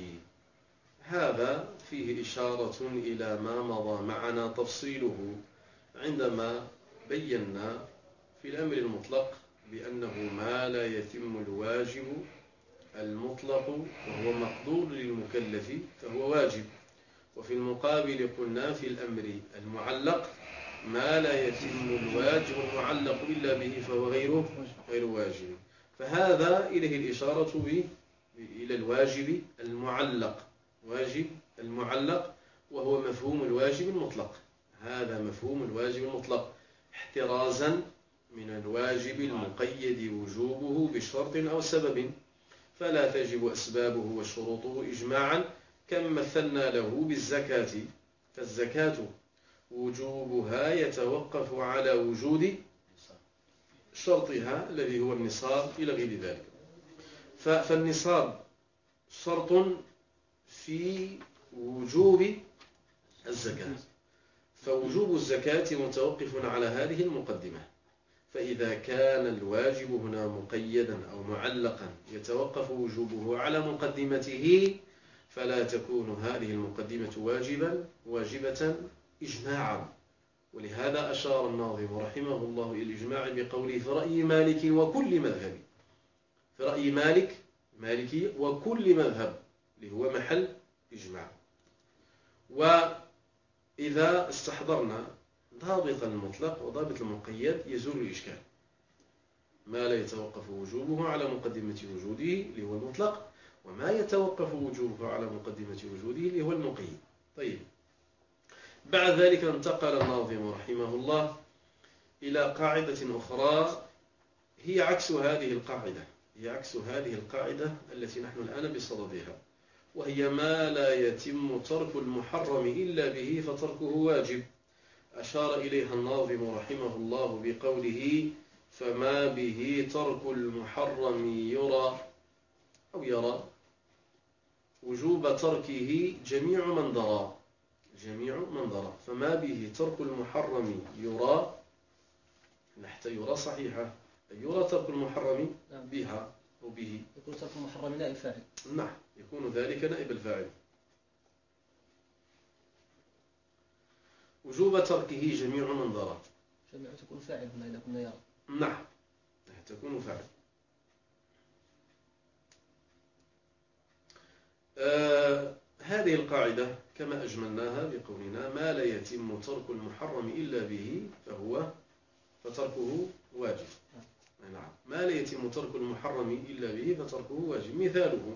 هذا فيه إشارة إلى ما مضى معنا تفصيله عندما بينا في الأمر المطلق بأنه ما لا يتم الواجب المطلق وهو مقدور للمكلف فهو واجب. وفي المقابل قلنا في الأمر المعلق ما لا يتم الواجب المعلق إلا به فهو غير غير واجب. فهذا إليه الإشارة إلى الواجب المعلق، واجب المعلق وهو مفهوم الواجب المطلق. هذا مفهوم الواجب المطلق احترازا من الواجب المقيد وجوبه بشرط أو سبب، فلا تجب أسبابه وشروطه إجماعا، كما مثلنا له بالزكاة. فالزكاة وجوبها يتوقف على وجود شرطها الذي هو النصاب إلى غير ذلك. فالنصاب شرط في وجوب الزكاة، فوجوب الزكاة متوقف على هذه المقدمة. فإذا كان الواجب هنا مقيدا أو معلقا يتوقف وجوبه على مقدمته، فلا تكون هذه المقدمة واجبا واجبة إجماعا. ولهذا أشار الناظم رحمه الله إلى الإجماع بقوله: في رأي مالك وكل مذهب. في رأي مالك مالكي وكل مذهب، اللي هو محل إجماع. وإذا استحضرنا ضابط المطلق وضابط المقيد يزول الإشكال. ما لا يتوقف وجوبه على مقدمة وجوده اللي هو المطلق، وما يتوقف وجوبه على مقدمة وجوده اللي هو المقيد. طيب، بعد ذلك انتقل الناظم رحمه الله إلى قاعدة أخرى هي عكس هذه القاعدة، هي عكس هذه القاعدة التي نحن الآن بصددها، وهي ما لا يتم ترك المحرم إلا به فتركه واجب. أشار إليها الناظم رحمه الله بقوله: فما به ترك المحرم يرى أو يرى وجوب تركه جميع من درى. جميع من درى. فما به ترك المحرم يرى، حتى يرى صحيحة، يرى ترك المحرم بها أو به. يكون ترك المحرم نائب فاعل. نعم، يكون ذلك نائب الفاعل. وجوب تركه جميع من درى. جميع تكون فاعل هنا إذا كنا يرى. نعم، تكون فاعل. آه هذه القاعدة كما أجملناها بقولنا: ما لا يتم ترك المحرم إلا به فهو فتركه واجب. نعم، ما لا يتم ترك المحرم إلا به فتركه واجب. مثاله: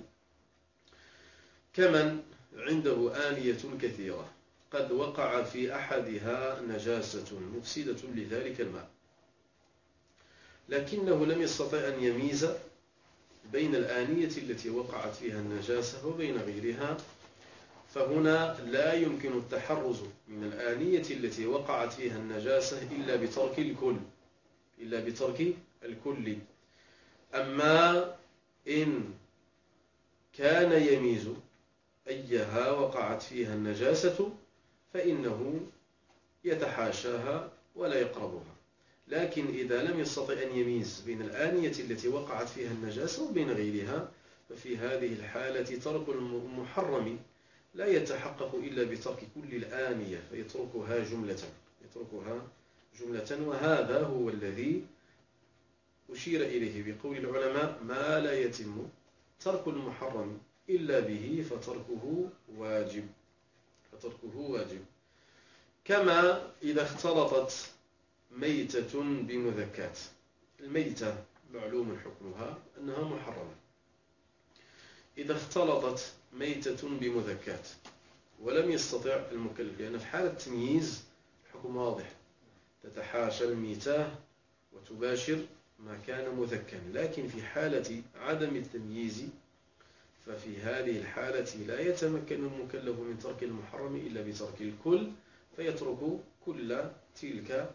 كمن عنده آنية كثيرة قد وقع في أحدها نجاسة مفسدة لذلك الماء، لكنه لم يستطع أن يميز بين الآنية التي وقعت فيها النجاسة وبين غيرها، فهنا لا يمكن التحرز من الآنية التي وقعت فيها النجاسة إلا بترك الكل إلا بترك الكل. أما إن كان يميز أيها وقعت فيها النجاسة فإنه يتحاشاها ولا يقربها. لكن إذا لم يستطع أن يميز بين الآنية التي وقعت فيها النجاسة وبين غيرها، ففي هذه الحالة ترك المحرم لا يتحقق إلا بترك كل الآنية، فيتركها جملة يتركها جملة. وهذا هو الذي أشير إليه بقول العلماء: ما لا يتم ترك المحرم إلا به فتركه واجب فتركه واجب. كما إذا اختلطت ميتة بمذكات. الميتة معلوم حكمها أنها محرمة. إذا اختلطت ميتة بمذكات ولم يستطع المكلف، لأن في حالة التمييز حكم واضح: تتحاشى الميتة وتباشر ما كان مذكا. لكن في حالة عدم التمييز ففي هذه الحالة لا يتمكن المكلف من ترك المحرم إلا بترك الكل، فيترك كل تلك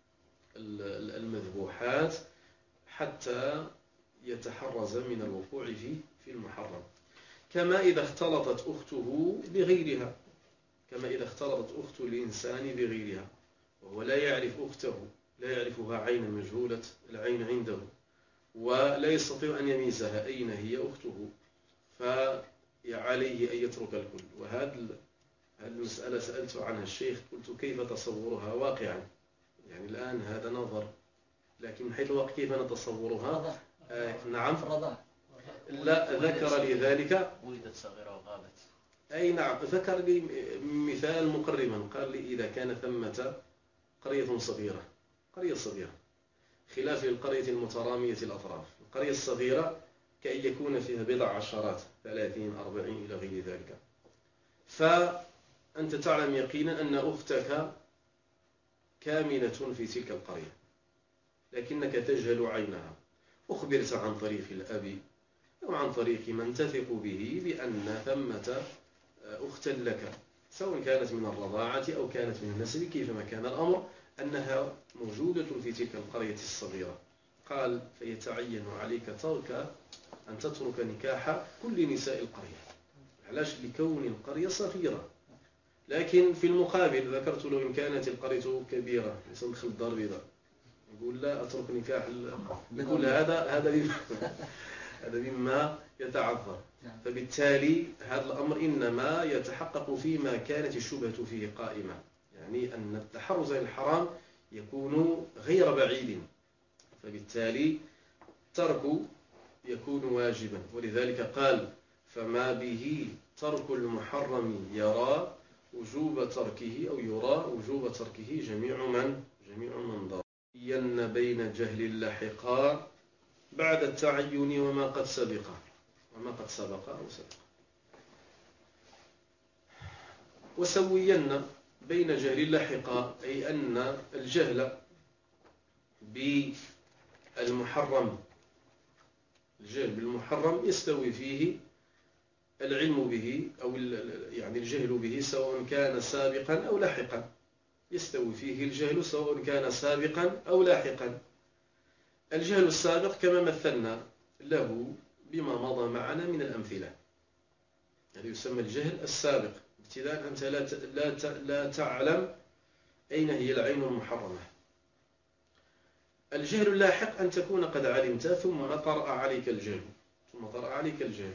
المذبوحات حتى يتحرز من الوقوع في في المحرم. كما إذا اختلطت أخته بغيرها، كما إذا اختلطت أخت الإنسان بغيرها وهو لا يعرف أخته، لا يعرفها عينا مجهولة العين عنده، ولا يستطيع أن يميزها أين هي أخته، فعليه أن يترك الكل. وهذه المسألة سألت عنها الشيخ، قلت كيف تصورها واقعا؟ يعني الآن هذا نظر، لكن من حيث الوقت كيف نتصورها؟ آه نعم. لا ذكر لي ذلك. ولدت صغيرة وغابت. أي نعم، ذكر لي مثال مقربا، قال لي إذا كان ثمة قرية صغيرة، قرية صغيرة خلاف القرية المترامية الأطراف. القرية الصغيرة كأن يكون فيها بضع عشرات، ثلاثين أربعين إلى غير ذلك. فأنت تعلم يقينا أن أختك كامنة في تلك القرية، لكنك تجهل عينها. أخبرت عن طريق الأب أو عن طريق من تثق به بأن ثمة أختا لك، سواء كانت من الرضاعة أو كانت من النسب، كيفما كان الأمر، أنها موجودة في تلك القرية الصغيرة. قال فيتعين عليك ترك أن تترك نكاح كل نساء القرية. علاش؟ لكون القرية صغيرة. لكن في المقابل ذكرت له إن كانت القرية كبيرة مثل الدار البيضاء، يقول لا أترك نكاح، يقول هذا هذا هذا مما يتعذر. فبالتالي هذا الأمر إنما يتحقق فيما كانت الشبهة فيه قائمة، يعني أن التحرز للحرام يكون غير بعيد، فبالتالي ترك يكون واجبا. ولذلك قال فما به ترك المحرم يرى وجوب تركه أو يرى وجوب تركه جميع من جميع من ضر ين بين جهل لحقا بعد التعين وما قد سبق وما قد سبق أو سبق. وسوين بين جهل لحقا أي أن الجهل بالمحرم الجهل بالمحرم يستوي فيه العلم به أو يعني الجهل به سواء كان سابقا أو لاحقا، يستوي فيه الجهل سواء كان سابقا أو لاحقا. الجهل السابق كما مثلنا له بما مضى معنا من الأمثلة، هذا يسمى الجهل السابق. ابتداء أنت لا لا تعلم أين هي العين المحرمة. الجهل اللاحق أن تكون قد علمت ثم طرأ عليك الجهل ثم طرأ عليك الجهل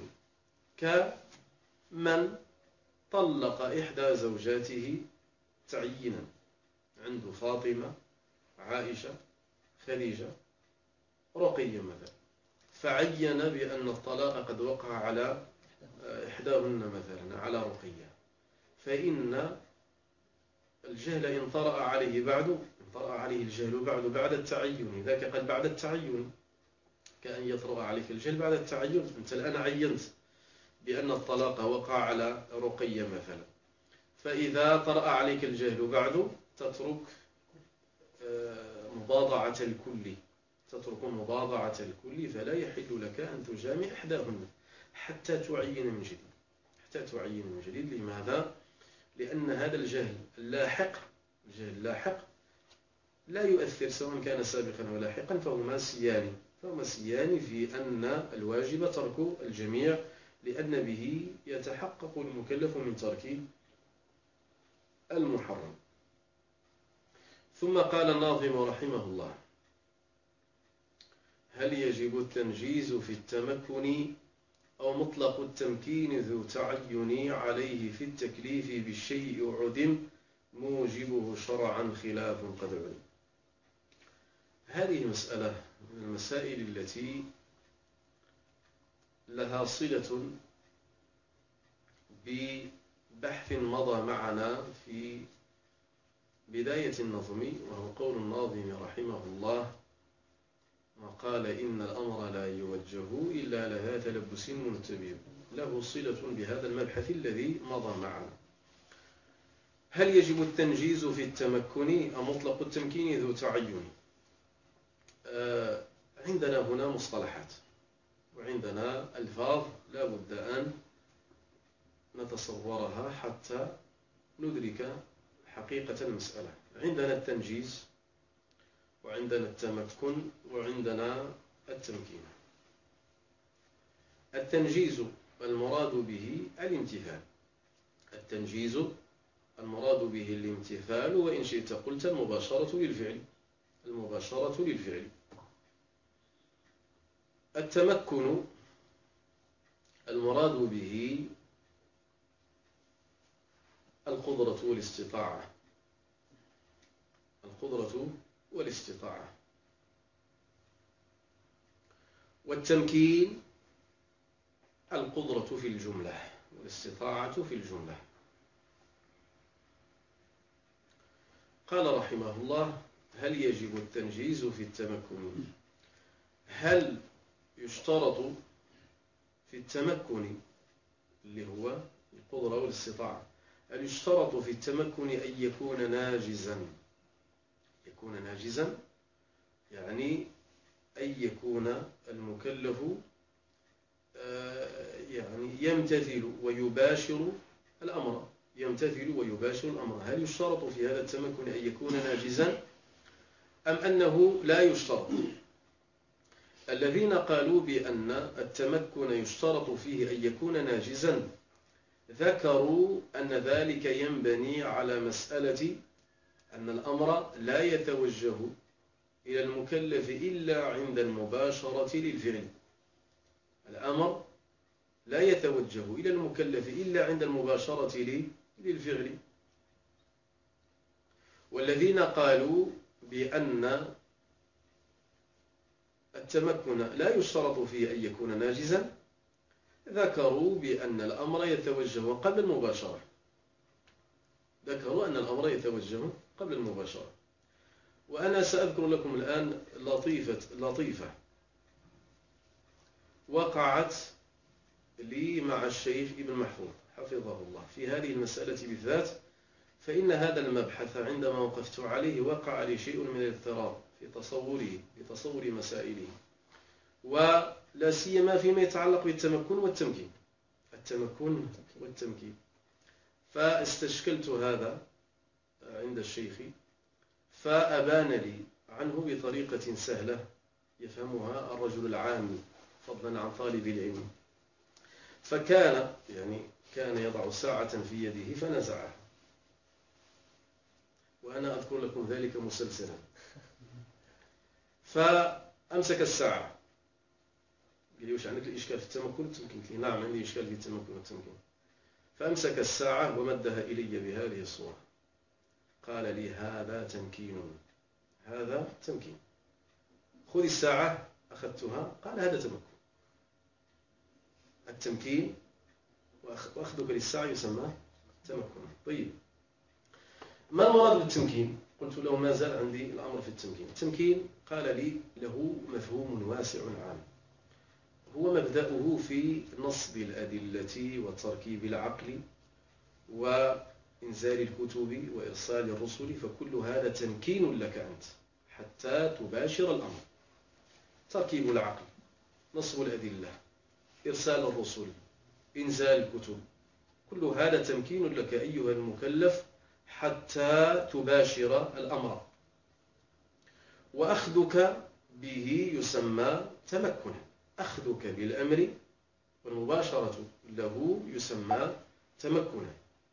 كمن طلق إحدى زوجاته تعيينا، عنده فاطمة عائشة خديجة رقية مثلا، فعين بأن الطلاق قد وقع على إحداهن مثلا على رقية، فإن الجهل إن طرأ عليه بعد إن طرأ عليه الجهل بعد بعد التعين، ذاك قد بعد التعين، كأن يطرأ عليك الجهل بعد التعين. أنت الآن عينت بأن الطلاق وقع على رقية مثلا، فإذا طرأ عليك الجهل بعد تترك مباضعة الكل تترك مباضعة الكل فلا يحل لك أن تجامع إحداهن حتى تعين من جديد حتى تعين من جديد. لماذا؟ لأن هذا الجهل اللاحق الجهل اللاحق لا يؤثر سواء كان سابقا أو لاحقا، فهما سيان فهما سيان في أن الواجب ترك الجميع، لأن به يتحقق المكلف من ترك المحرم. ثم قال الناظم رحمه الله: هل يجب التنجيز في التمكن أو مطلق التمكين ذو تعين عليه في التكليف بالشيء عدم موجبه شرعا خلاف قد علم. هذه مسألة من المسائل التي لها صلة ببحث مضى معنا في بداية النظم، وهو قول الناظم رحمه الله: وقال إن الأمر لا يوجه إلا لها تلبس منتبه. له صلة بهذا المبحث الذي مضى معنا. هل يجب التنجيز في التمكن أم مطلق التمكين ذو تعين؟ آه عندنا هنا مصطلحات وعندنا ألفاظ لا بد أن نتصورها حتى ندرك حقيقة المسألة. عندنا التنجيز وعندنا التمكن وعندنا التمكين. التنجيز المراد به الامتثال، التنجيز المراد به الامتثال، وإن شئت قلت المباشرة للفعل، المباشرة للفعل. التمكن المراد به القدرة والاستطاعة، القدرة والاستطاعة. والتمكين القدرة في الجملة والاستطاعة في الجملة. قال رحمه الله: هل يجب التنجيز في التمكن؟ هل يشترط في التمكن اللي هو القدرة والاستطاعة، هل يشترط في التمكن أن يكون ناجزا؟ يكون ناجزا يعني أن يكون المكلف يعني يمتثل ويباشر الأمر، يمتثل ويباشر الأمر. هل يشترط في هذا التمكن أن يكون ناجزا أم أنه لا يشترط؟ الذين قالوا بأن التمكن يشترط فيه أن يكون ناجزا ذكروا أن ذلك ينبني على مسألة أن الأمر لا يتوجه إلى المكلف إلا عند المباشرة للفعل. الأمر لا يتوجه إلى المكلف إلا عند المباشرة للفعل. والذين قالوا بأن التمكن لا يشترط فيه أن يكون ناجزا ذكروا بأن الأمر يتوجه قبل المباشرة، ذكروا أن الأمر يتوجه قبل المباشرة. وأنا سأذكر لكم الآن لطيفة لطيفة وقعت لي مع الشيخ ابن محفوظ حفظه الله في هذه المسألة بالذات، فإن هذا المبحث عندما وقفت عليه وقع لي شيء من الاضطراب في تصوره في تصور مسائله، ولا سيما فيما يتعلق بالتمكن والتمكين، التمكن والتمكين. فاستشكلت هذا عند الشيخ فأبان لي عنه بطريقة سهلة يفهمها الرجل العام فضلا عن طالب العلم. فكان يعني كان يضع ساعة في يده فنزعها، وأنا أذكر لكم ذلك مسلسلا. فأمسك الساعة قال لي: وش عندك الإشكال في التمكن والتمكين؟ قلت له: نعم عندي إشكال في التمكن والتمكين. فأمسك الساعة ومدها إلي بهذه الصورة، قال لي: هذا تمكين، هذا تمكين. خذ الساعة. أخذتها. قال: هذا تمكن. التمكين وأخذك للساعة يسمى تمكن. طيب، ما المراد بالتمكين؟ قلت له: ما زال عندي الأمر في التمكين. التمكين قال لي له مفهوم واسع عام، هو مبدأه في نصب الأدلة وتركيب العقل وإنزال الكتب وإرسال الرسل، فكل هذا تمكين لك أنت حتى تباشر الأمر. تركيب العقل، نصب الأدلة، إرسال الرسل، إنزال الكتب، كل هذا تمكين لك أيها المكلف حتى تباشر الأمر، وأخذك به يسمى تمكنا. أخذك بالأمر والمباشرة له يسمى تمكنا.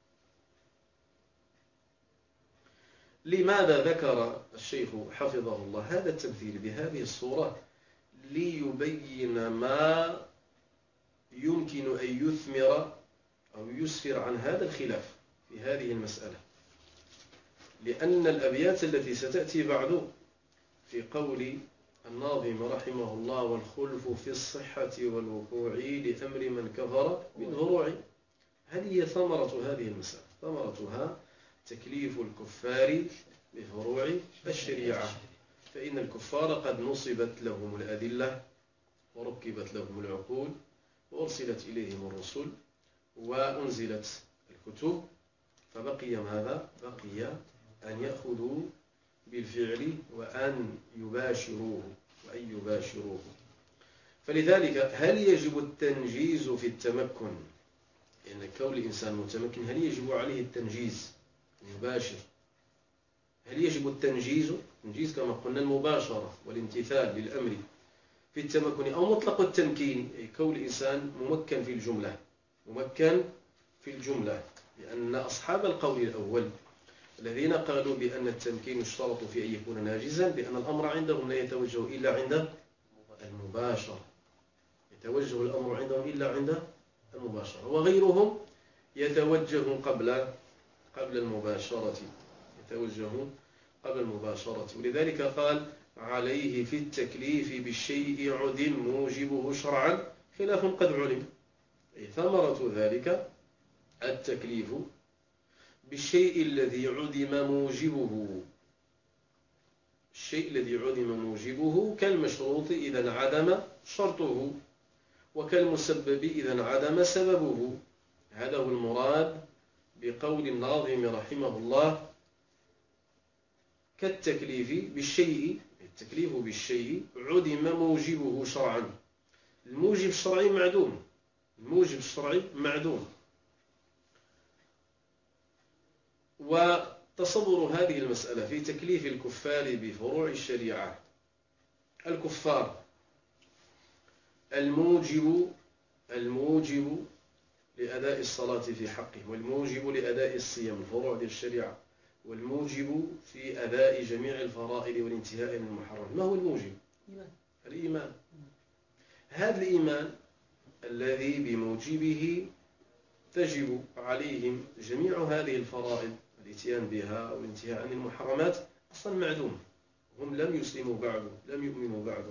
لماذا ذكر الشيخ حفظه الله هذا التمثيل بهذه الصورة؟ ليبين ما يمكن أن يثمر أو يسفر عن هذا الخلاف في هذه المسألة، لأن الأبيات التي ستأتي بعد في قول الناظم رحمه الله: والخلف في الصحة والوقوع لأمر من كفر بالفروع، هذه هي ثمرة هذه المسألة، ثمرتها تكليف الكفار بفروع الشريعة. فإن الكفار قد نصبت لهم الأدلة وركبت لهم العقول وأرسلت إليهم الرسل وأنزلت الكتب، فبقي ماذا؟ بقي أن يأخذوا بالفعل وأن يباشروه أن يباشروه. فلذلك هل يجب التنجيز في التمكن؟ لأن يعني كون الإنسان متمكن هل يجب عليه التنجيز يباشر؟ هل يجب التنجيز؟ التنجيز كما قلنا المباشرة والامتثال للأمر في التمكن، أو مطلق التمكين أي كون الإنسان ممكن في الجملة ممكن في الجملة لأن أصحاب القول الأول الذين قالوا بأن التمكين يشترط في أن يكون ناجزا لأن الأمر عندهم لا يتوجه إلا عند المباشرة، يتوجه الأمر عندهم إلا عند المباشرة، وغيرهم يتوجه قبل قبل المباشرة يتوجه قبل المباشرة. ولذلك قال عليه في التكليف بالشيء عدم موجبه شرعا خلاف قد علم، أي ثمرة ذلك التكليف بالشيء الذي عدم موجبه. الشيء الذي عدم موجبه كالمشروط إذا انعدم شرطه، وكالمسبب إذا انعدم سببه. هذا هو المراد بقول الناظم رحمه الله كالتكليف بالشيء، التكليف بالشيء عدم موجبه شرعا. الموجب الشرعي معدوم، الموجب الشرعي معدوم. وتصور هذه المسألة في تكليف الكفار بفروع الشريعة. الكفار الموجب الموجب لأداء الصلاة في حقه، والموجب لأداء الصيام الفروع للشريعة، والموجب في أداء جميع الفرائض والانتهاء من المحرم. ما هو الموجب؟ الإيمان. هذا الإيمان الذي بموجبه تجب عليهم جميع هذه الفرائض الاتيان بها والانتهاء عن المحرمات أصلا معدوم، هم لم يسلموا بعد، لم يؤمنوا بعد.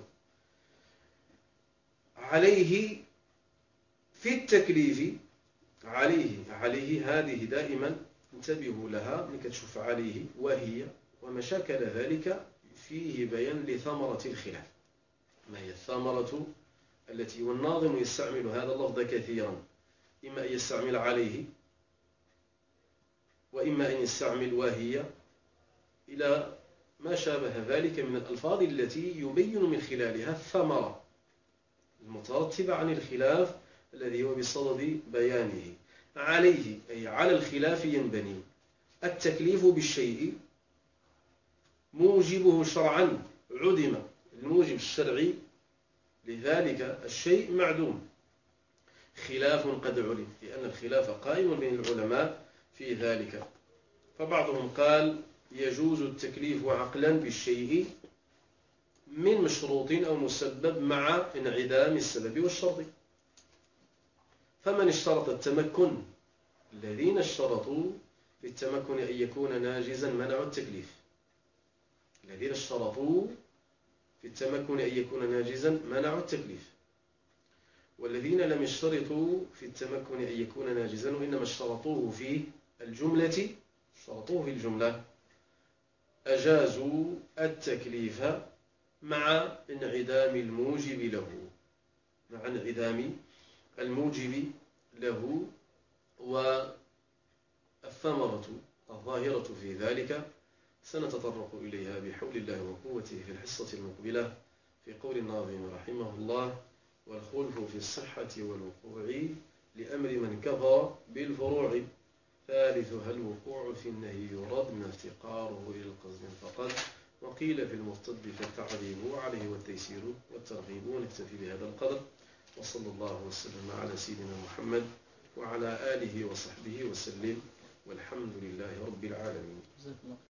عليه في التكليف، عليه عليه هذه دائما انتبهوا لها ملي كتشوف عليه وهي وما شاكل ذلك فيه بيان لثمرة الخلاف. ما هي الثمرة التي والناظم يستعمل هذا اللفظ كثيرا، إما أن يستعمل عليه وإما أن يستعمل وهي إلى ما شابه ذلك من الألفاظ التي يبين من خلالها الثمرة المترتبة عن الخلاف الذي هو بصدد بيانه. عليه أي على الخلاف ينبني التكليف بالشيء موجبه شرعا عدم، الموجب الشرعي لذلك الشيء معدوم خلاف قد علم، لأن الخلاف قائم بين العلماء في ذلك. فبعضهم قال يجوز التكليف عقلا بالشيء من مشروط أو مسبب مع انعدام السبب والشرط. فمن اشترط التمكن، الذين اشترطوا في التمكن أن يكون ناجزا منعوا التكليف، الذين اشترطوا في التمكن أن يكون ناجزا منعوا التكليف. والذين لم يشترطوا في التمكن أن يكون ناجزا وإنما اشترطوه في الجملة اشترطوه في الجملة أجازوا التكليف مع انعدام الموجب له، مع انعدام الموجب له. والثمرة الظاهرة في ذلك سنتطرق إليها بحول الله وقوته في الحصة المقبلة في قول الناظم رحمه الله والخلف في الصحة والوقوع لأمر من كفر بالفروع. ثالثها الوقوع في النهي يراد من افتقاره إلى القصد فقد، وقيل في المرتد فالتعذيب عليه والتيسير والترغيب. ونكتفي بهذا القدر، وصلى الله وسلم على سيدنا محمد وعلى آله وصحبه وسلم، والحمد لله رب العالمين.